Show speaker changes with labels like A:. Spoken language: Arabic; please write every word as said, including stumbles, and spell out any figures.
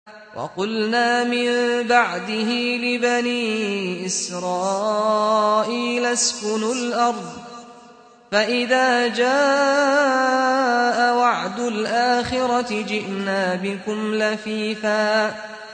A: وقلنا من بعده لبني إسرائيل اسكنوا الأرض فإذا جاء وعد الآخرة جئنا بكم لفيفا